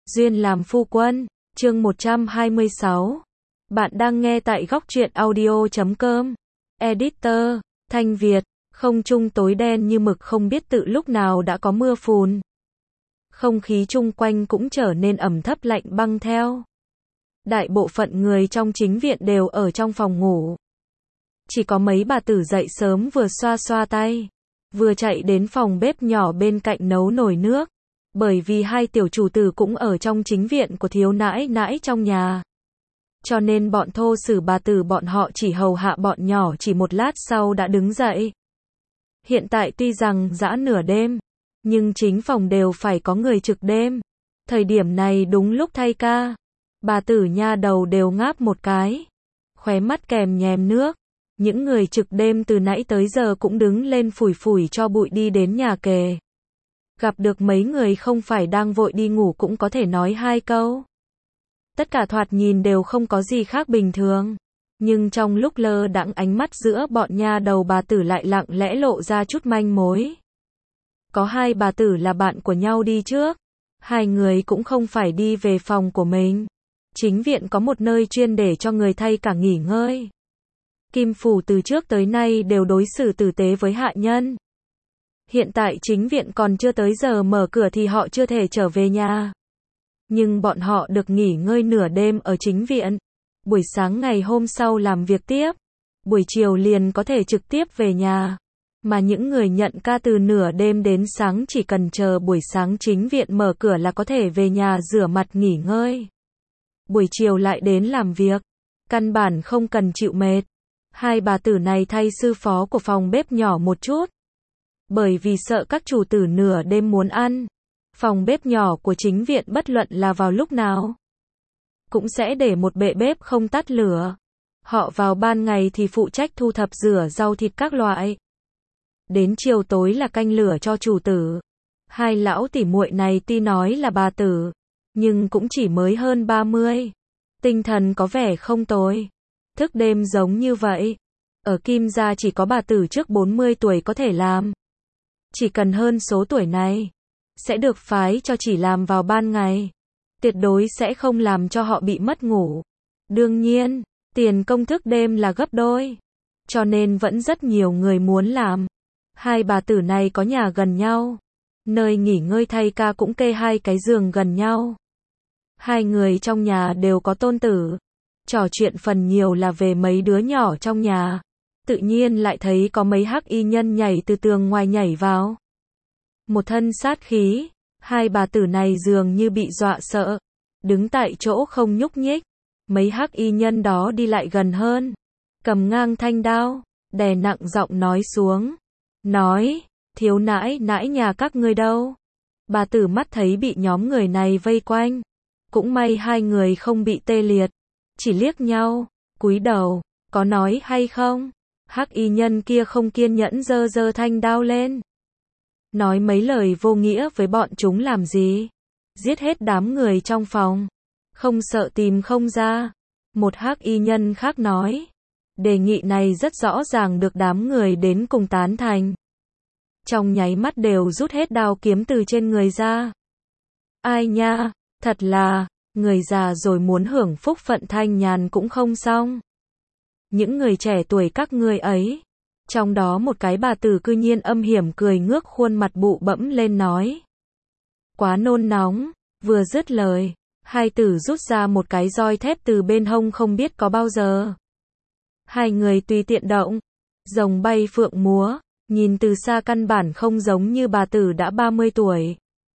Duyên làm phu quân, chương 126. Bạn đang nghe tại góc truyện audio.com. Editor, Thanh Việt, không trung tối đen như mực, không biết tự lúc nào đã có mưa phùn. Không khí chung quanh cũng trở nên ẩm thấp lạnh băng theo. Đại bộ phận người trong chính viện đều ở trong phòng ngủ. Chỉ có mấy bà tử dậy sớm vừa xoa xoa tay, vừa chạy đến phòng bếp nhỏ bên cạnh nấu nồi nước. Bởi vì hai tiểu chủ tử cũng ở trong chính viện của thiếu nãi nãi trong nhà. Cho nên bọn thô sử bà tử bọn họ chỉ hầu hạ bọn nhỏ, chỉ một lát sau đã đứng dậy. Hiện tại tuy rằng dã nửa đêm, nhưng chính phòng đều phải có người trực đêm. Thời điểm này đúng lúc thay ca. Bà tử nha đầu đều ngáp một cái, khóe mắt kèm nhèm nước. Những người trực đêm từ nãy tới giờ cũng đứng lên phủi phủi cho bụi đi đến nhà kề. Gặp được mấy người không phải đang vội đi ngủ cũng có thể nói hai câu. Tất cả thoạt nhìn đều không có gì khác bình thường. Nhưng trong lúc lơ đãng, ánh mắt giữa bọn nha đầu bà tử lại lặng lẽ lộ ra chút manh mối. Có hai bà tử là bạn của nhau đi trước. Hai người cũng không phải đi về phòng của mình. Chính viện có một nơi chuyên để cho người thay cả nghỉ ngơi. Kim phủ từ trước tới nay đều đối xử tử tế với hạ nhân. Hiện tại chính viện còn chưa tới giờ mở cửa thì họ chưa thể trở về nhà. Nhưng bọn họ được nghỉ ngơi nửa đêm ở chính viện. Buổi sáng ngày hôm sau làm việc tiếp. Buổi chiều liền có thể trực tiếp về nhà. Mà những người nhận ca từ nửa đêm đến sáng chỉ cần chờ buổi sáng chính viện mở cửa là có thể về nhà rửa mặt nghỉ ngơi. Buổi chiều lại đến làm việc. Căn bản không cần chịu mệt. Hai bà tử này thay sư phó của phòng bếp nhỏ một chút. Bởi vì sợ các chủ tử nửa đêm muốn ăn. Phòng bếp nhỏ của chính viện bất luận là vào lúc nào cũng sẽ để một bệ bếp không tắt lửa. Họ vào ban ngày thì phụ trách thu thập rửa rau thịt các loại. Đến chiều tối là canh lửa cho chủ tử. Hai lão tỉ muội này tuy nói là bà tử, nhưng cũng chỉ mới hơn 30. Tinh thần có vẻ không tồi. Thức đêm giống như vậy. Ở Kim gia chỉ có bà tử trước 40 tuổi có thể làm. Chỉ cần hơn số tuổi này, sẽ được phái cho chỉ làm vào ban ngày. Tuyệt đối sẽ không làm cho họ bị mất ngủ. Đương nhiên, tiền công thức đêm là gấp đôi. Cho nên vẫn rất nhiều người muốn làm. Hai bà tử này có nhà gần nhau. Nơi nghỉ ngơi thay ca cũng kê hai cái giường gần nhau. Hai người trong nhà đều có tôn tử. Trò chuyện phần nhiều là về mấy đứa nhỏ trong nhà. Tự nhiên lại thấy có mấy hắc y nhân nhảy từ tường ngoài nhảy vào. Một thân sát khí. Hai bà tử này dường như bị dọa sợ. Đứng tại chỗ không nhúc nhích. Mấy hắc y nhân đó đi lại gần hơn. Cầm ngang thanh đao. Đè nặng giọng nói xuống. Nói, thiếu nãi nãi nhà các ngươi đâu? Bà tử mắt thấy bị nhóm người này vây quanh. Cũng may hai người không bị tê liệt. Chỉ liếc nhau, cúi đầu, có nói hay không? Hắc y nhân kia không kiên nhẫn giơ giơ thanh đao lên. Nói mấy lời vô nghĩa với bọn chúng làm gì? Giết hết đám người trong phòng. Không sợ tìm không ra. Một hắc y nhân khác nói. Đề nghị này rất rõ ràng được đám người đến cùng tán thành. Trong nháy mắt đều rút hết đao kiếm từ trên người ra. Ai nha, thật là, người già rồi muốn hưởng phúc phận thanh nhàn cũng không xong. Những người trẻ tuổi các ngươi ấy. Trong đó một cái bà tử cư nhiên âm hiểm cười ngước khuôn mặt bụ bẫm lên nói. Quá nôn nóng, vừa dứt lời. Hai tử rút ra một cái roi thép từ bên hông không biết có bao giờ. Hai người tùy tiện động. Rồng bay phượng múa. Nhìn từ xa căn bản không giống như bà tử đã 30 tuổi.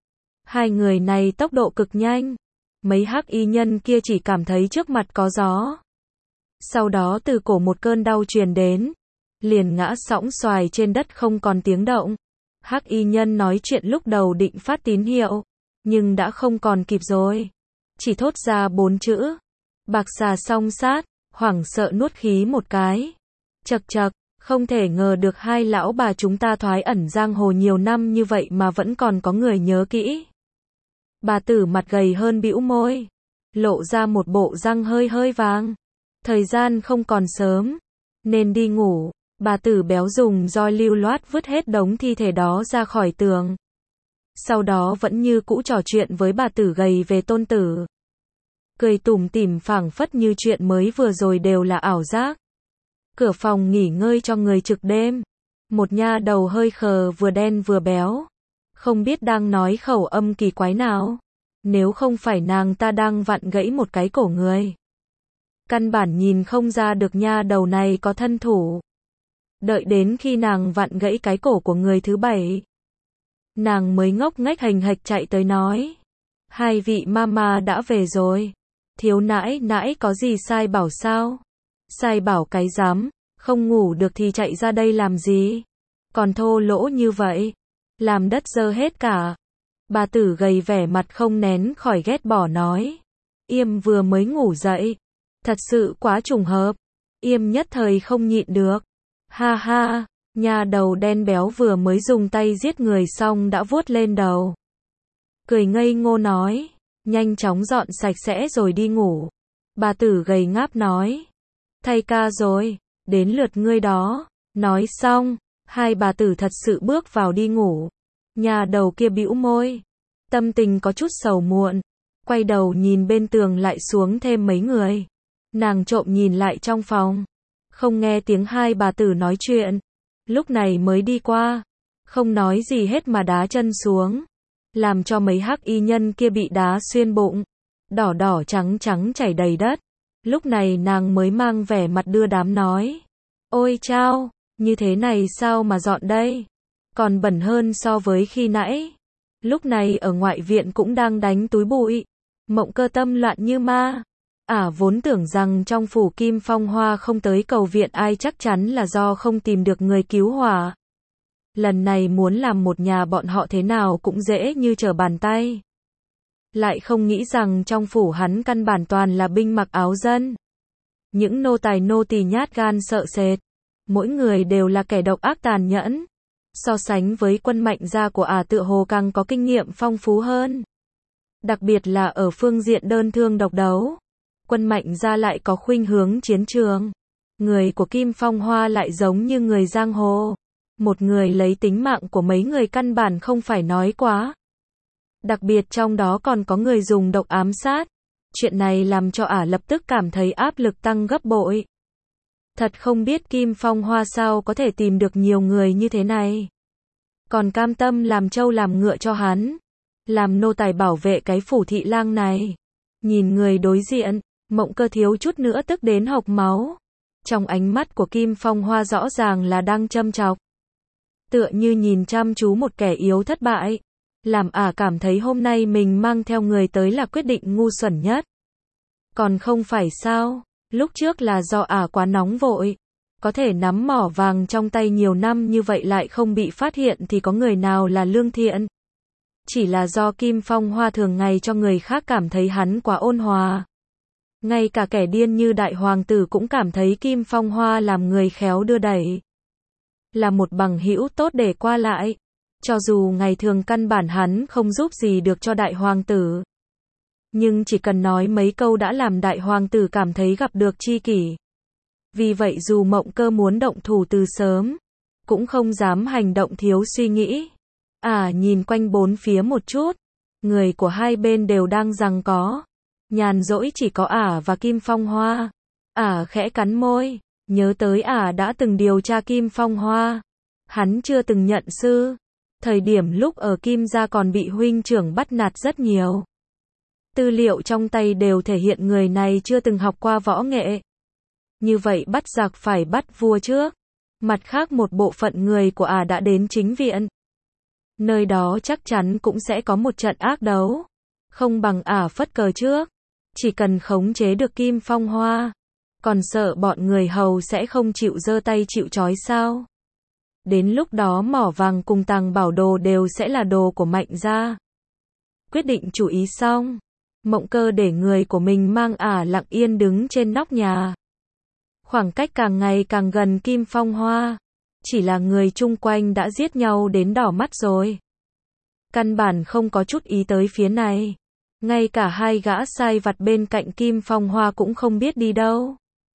Hai người này tốc độ cực nhanh. Mấy hắc y nhân kia chỉ cảm thấy trước mặt có gió. Sau đó từ cổ một cơn đau truyền đến. Liền ngã sõng xoài trên đất không còn tiếng động. Hắc y nhân nói chuyện lúc đầu định phát tín hiệu. Nhưng đã không còn kịp rồi. Chỉ thốt ra 4 chữ. Bạc xà song sát. Hoảng sợ nuốt khí một cái. Chậc chậc. Không thể ngờ được hai lão bà chúng ta thoái ẩn giang hồ nhiều năm như vậy mà vẫn còn có người nhớ kỹ. Bà tử mặt gầy hơn bĩu môi. Lộ ra một bộ răng hơi hơi vàng. Thời gian không còn sớm. Nên đi ngủ. Bà tử béo dùng roi lưu loát vứt hết đống thi thể đó ra khỏi tường. sau đó vẫn như cũ trò chuyện với bà tử gầy về tôn tử. Cười tủm tỉm phảng phất như chuyện mới vừa rồi đều là ảo giác. Cửa phòng nghỉ ngơi cho người trực đêm. Một nha đầu hơi khờ vừa đen vừa béo. Không biết đang nói khẩu âm kỳ quái nào. Nếu không phải nàng ta đang vặn gãy một cái cổ người. Căn bản nhìn không ra được nha đầu này có thân thủ. Đợi đến khi nàng vặn gãy cái cổ của người thứ 7. Nàng mới ngốc nghếch hành hạch chạy tới nói. Hai vị mama đã về rồi. Thiếu nãi nãi có gì sai bảo sao? Sai bảo cái dám, không ngủ được thì chạy ra đây làm gì? Còn thô lỗ như vậy, làm đất dơ hết cả. Bà tử gầy vẻ mặt không nén khỏi ghét bỏ nói. Yêm vừa mới ngủ dậy. Thật sự quá trùng hợp. Yêm nhất thời không nhịn được. Ha ha, nha đầu đen béo vừa mới dùng tay giết người xong đã vuốt lên đầu. Cười ngây ngô nói. Nhanh chóng dọn sạch sẽ rồi đi ngủ. Bà tử gầy ngáp nói. Thay ca rồi, đến lượt ngươi đó. Nói xong, hai bà tử thật sự bước vào đi ngủ. Nhà đầu kia bĩu môi. Tâm tình có chút sầu muộn. Quay đầu nhìn bên tường lại xuống thêm mấy người. Nàng trộm nhìn lại trong phòng. Không nghe tiếng hai bà tử nói chuyện. Lúc này mới đi qua. Không nói gì hết mà đá chân xuống. Làm cho mấy hắc y nhân kia bị đá xuyên bụng. Đỏ đỏ trắng trắng chảy đầy đất. Lúc này nàng mới mang vẻ mặt đưa đám nói. Ôi chao, như thế này sao mà dọn đây? Còn bẩn hơn so với khi nãy. Lúc này ở ngoại viện cũng đang đánh túi bụi. Mộng Cơ tâm loạn như ma. Vốn tưởng rằng trong phủ Kim Phong Hoa không tới cầu viện ai chắc chắn là do không tìm được người cứu hỏa. Lần này muốn làm một nhà bọn họ thế nào cũng dễ như trở bàn tay. Lại không nghĩ rằng trong phủ hắn căn bản toàn là binh mặc áo dân. Những nô tài nô tỳ nhát gan sợ sệt. Mỗi người đều là kẻ độc ác tàn nhẫn. So sánh với quân Mạnh gia của tựa hồ càng có kinh nghiệm phong phú hơn. Đặc biệt là ở phương diện đơn thương độc đấu. Quân Mạnh gia lại có khuynh hướng chiến trường. Người của Kim Phong Hoa lại giống như người giang hồ. Một người lấy tính mạng của mấy người căn bản không phải nói quá. Đặc biệt trong đó còn có người dùng độc ám sát. Chuyện này làm cho lập tức cảm thấy áp lực tăng gấp bội. Thật không biết Kim Phong Hoa sao có thể tìm được nhiều người như thế này. Còn cam tâm làm trâu làm ngựa cho hắn. Làm nô tài bảo vệ cái phủ thị lang này. Nhìn người đối diện, Mộng Cơ thiếu chút nữa tức đến hộc máu. Trong ánh mắt của Kim Phong Hoa rõ ràng là đang châm chọc. Tựa như nhìn chăm chú một kẻ yếu thất bại. Làm cảm thấy hôm nay mình mang theo người tới là quyết định ngu xuẩn nhất. Còn không phải sao, lúc trước là do quá nóng vội. Có thể nắm mỏ vàng trong tay nhiều năm như vậy lại không bị phát hiện thì có người nào là lương thiện. Chỉ là do Kim Phong Hoa thường ngày cho người khác cảm thấy hắn quá ôn hòa. Ngay cả kẻ điên như đại hoàng tử cũng cảm thấy Kim Phong Hoa làm người khéo đưa đẩy. Là một bằng hữu tốt để qua lại. Cho dù ngày thường căn bản hắn không giúp gì được cho đại hoàng tử. Nhưng chỉ cần nói mấy câu đã làm đại hoàng tử cảm thấy gặp được tri kỷ. Vì vậy dù Mộng Cơ muốn động thủ từ sớm, cũng không dám hành động thiếu suy nghĩ. Nhìn quanh bốn phía một chút, người của hai bên đều đang giằng có. Nhàn rỗi chỉ có và Kim Phong Hoa. Khẽ cắn môi, nhớ tới đã từng điều tra Kim Phong Hoa. Hắn chưa từng nhận sư. Thời điểm lúc ở Kim gia còn bị huynh trưởng bắt nạt rất nhiều. Tư liệu trong tay đều thể hiện người này chưa từng học qua võ nghệ. Như vậy bắt giặc phải bắt vua trước. Mặt khác một bộ phận người của đã đến chính viện. Nơi đó chắc chắn cũng sẽ có một trận ác đấu. Không bằng phất cờ trước. Chỉ cần khống chế được Kim Phong Hoa. Còn sợ bọn người hầu sẽ không chịu giơ tay chịu trói sao? Đến lúc đó mỏ vàng cùng tàng bảo đồ đều sẽ là đồ của Mạnh gia. Quyết định chủ ý xong. Mộng Cơ để người của mình mang lặng yên đứng trên nóc nhà. Khoảng cách càng ngày càng gần Kim Phong Hoa. Chỉ là người chung quanh đã giết nhau đến đỏ mắt rồi. Căn bản không có chút ý tới phía này. Ngay cả hai gã sai vặt bên cạnh Kim Phong Hoa cũng không biết đi đâu.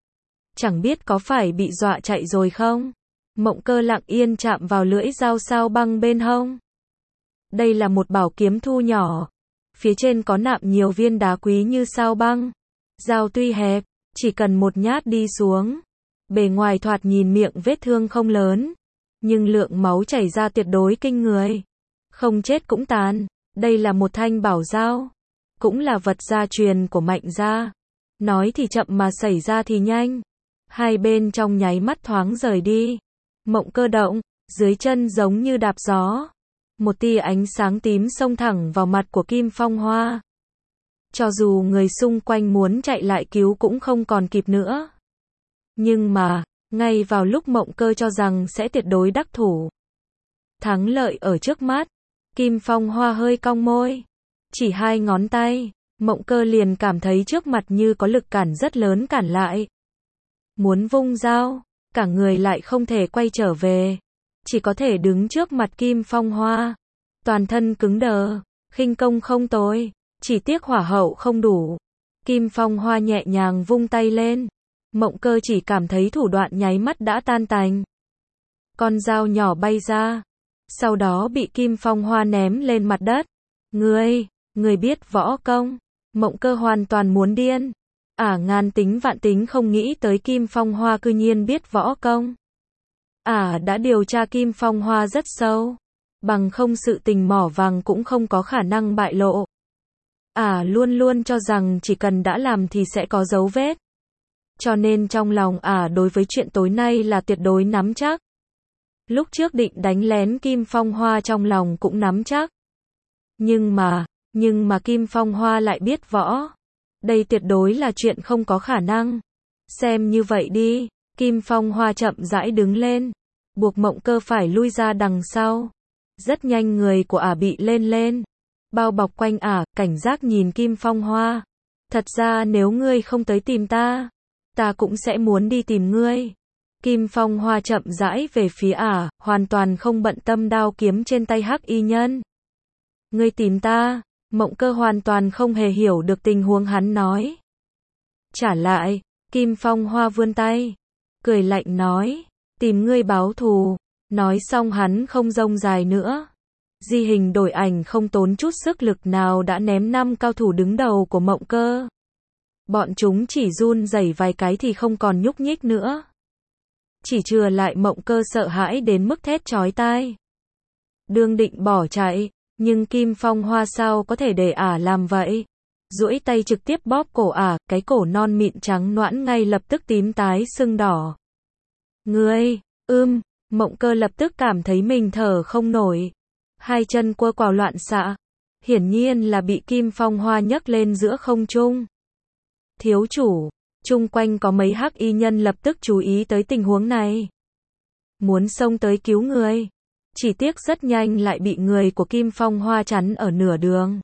Chẳng biết có phải bị dọa chạy rồi không? Mộng Cơ lặng yên chạm vào lưỡi dao sao băng bên hông. Đây là một bảo kiếm thu nhỏ. Phía trên có nạm nhiều viên đá quý như sao băng. Dao tuy hẹp, chỉ cần một nhát đi xuống. Bề ngoài thoạt nhìn miệng vết thương không lớn, nhưng lượng máu chảy ra tuyệt đối kinh người. Không chết cũng tàn. Đây là một thanh bảo dao, cũng là vật gia truyền của Mạnh gia. Nói thì chậm mà xảy ra thì nhanh. Hai bên trong nháy mắt thoáng rời đi. Mộng Cơ động, dưới chân giống như đạp gió. Một tia ánh sáng tím xông thẳng vào mặt của Kim Phong Hoa. Cho dù người xung quanh muốn chạy lại cứu cũng không còn kịp nữa. Nhưng mà, ngay vào lúc Mộng Cơ cho rằng sẽ tuyệt đối đắc thủ, thắng lợi ở trước mắt, Kim Phong Hoa hơi cong môi, chỉ hai ngón tay, Mộng Cơ liền cảm thấy trước mặt như có lực cản rất lớn cản lại. Muốn vung dao, cả người lại không thể quay trở về, chỉ có thể đứng trước mặt Kim Phong Hoa, toàn thân cứng đờ, khinh công không tồi, chỉ tiếc hỏa hậu không đủ. Kim Phong Hoa nhẹ nhàng vung tay lên, Mộng Cơ chỉ cảm thấy thủ đoạn nháy mắt đã tan tành. Con dao nhỏ bay ra, sau đó bị Kim Phong Hoa ném lên mặt đất. Ngươi biết võ công? Mộng Cơ hoàn toàn muốn điên. Ngàn tính vạn tính không nghĩ tới Kim Phong Hoa cư nhiên biết võ công. Đã điều tra Kim Phong Hoa rất sâu, bằng không sự tình mỏ vàng cũng không có khả năng bại lộ. Luôn luôn cho rằng chỉ cần đã làm thì sẽ có dấu vết. Cho nên trong lòng đối với chuyện tối nay là tuyệt đối nắm chắc. Lúc trước định đánh lén Kim Phong Hoa trong lòng cũng nắm chắc. Nhưng mà Kim Phong Hoa lại biết võ. Đây tuyệt đối là chuyện không có khả năng. Xem như vậy đi, Kim Phong Hoa chậm rãi đứng lên, buộc Mộng Cơ phải lui ra đằng sau. Rất nhanh người của bị lên, bao bọc quanh cảnh giác nhìn Kim Phong Hoa. Thật ra nếu ngươi không tới tìm ta cũng sẽ muốn đi tìm ngươi. Kim Phong Hoa chậm rãi về phía hoàn toàn không bận tâm đao kiếm trên tay hắc y nhân. Ngươi tìm ta? Mộng Cơ hoàn toàn không hề hiểu được tình huống hắn nói. Trả lại, Kim Phong Hoa vươn tay, cười lạnh nói, tìm ngươi báo thù. Nói xong hắn không rông dài nữa. Di hình đổi ảnh không tốn chút sức lực nào đã ném 5 cao thủ đứng đầu của Mộng Cơ. Bọn chúng chỉ run rẩy vài cái thì không còn nhúc nhích nữa. Chỉ chừa lại Mộng Cơ sợ hãi đến mức thét chói tai. Đương định bỏ chạy, nhưng Kim Phong Hoa sao có thể để làm vậy. Duỗi tay trực tiếp bóp cổ cái cổ non mịn trắng nõn ngay lập tức tím tái sưng đỏ. Ngươi, Mộng Cơ lập tức cảm thấy mình thở không nổi. Hai chân quơ quào loạn xạ. Hiển nhiên là bị Kim Phong Hoa nhấc lên giữa không trung. Thiếu chủ, chung quanh có mấy hắc y nhân lập tức chú ý tới tình huống này. Muốn xông tới cứu người. Chỉ tiếc rất nhanh lại bị người của Kim Phong Hoa chắn ở nửa đường.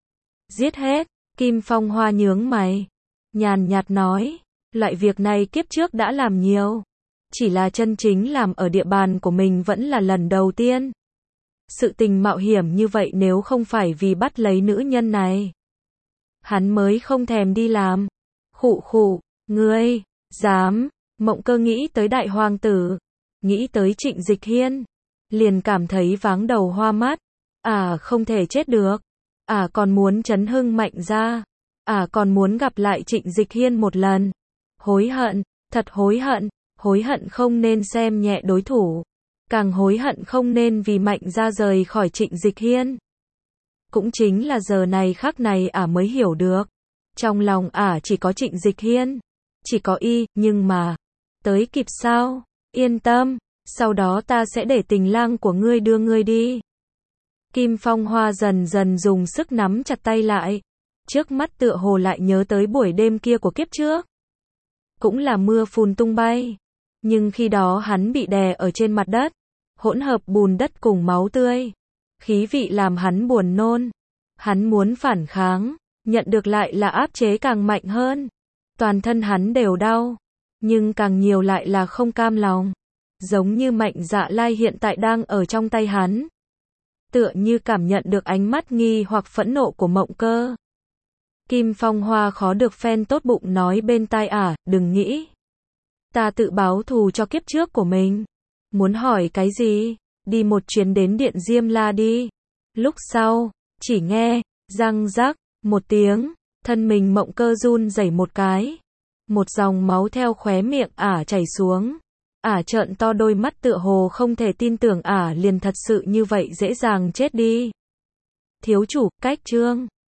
Giết hết, Kim Phong Hoa nhướng mày. Nhàn nhạt nói, loại việc này kiếp trước đã làm nhiều. Chỉ là chân chính làm ở địa bàn của mình vẫn là lần đầu tiên. Sự tình mạo hiểm như vậy nếu không phải vì bắt lấy nữ nhân này, hắn mới không thèm đi làm. Khụ, ngươi, dám. Mộng Cơ nghĩ tới đại hoàng tử, nghĩ tới Trịnh Dịch Hiên, liền cảm thấy váng đầu hoa mắt. Không thể chết được. Còn muốn chấn hưng Mạnh gia. Còn muốn gặp lại Trịnh Dịch Hiên một lần. Hối hận, thật hối hận không nên xem nhẹ đối thủ. Càng hối hận không nên vì Mạnh gia rời khỏi Trịnh Dịch Hiên. Cũng chính là giờ này khắc này mới hiểu được. Trong lòng chỉ có Trịnh Dịch Hiên, chỉ có nhưng mà, tới kịp sao? Yên tâm, sau đó ta sẽ để tình lang của ngươi đưa ngươi đi. Kim Phong Hoa dần dần dùng sức nắm chặt tay lại. Trước mắt tựa hồ lại nhớ tới buổi đêm kia của kiếp trước. Cũng là mưa phùn tung bay. Nhưng khi đó hắn bị đè ở trên mặt đất, hỗn hợp bùn đất cùng máu tươi. Khí vị làm hắn buồn nôn. Hắn muốn phản kháng, nhận được lại là áp chế càng mạnh hơn. Toàn thân hắn đều đau, nhưng càng nhiều lại là không cam lòng. Giống như Mạnh Dạ Lai hiện tại đang ở trong tay hắn. Tựa như cảm nhận được ánh mắt nghi hoặc phẫn nộ của Mộng Cơ. Kim Phong Hoa khó được phen tốt bụng nói bên tai đừng nghĩ. Ta tự báo thù cho kiếp trước của mình. Muốn hỏi cái gì? Đi một chuyến đến Điện Diêm La đi. Lúc sau, chỉ nghe, răng rắc, một tiếng, thân mình Mộng Cơ run rẩy một cái. Một dòng máu theo khóe miệng ả chảy xuống. Ả trợn to đôi mắt tựa hồ không thể tin tưởng ả liền thật sự như vậy dễ dàng chết đi. Thiếu chủ, cách chương.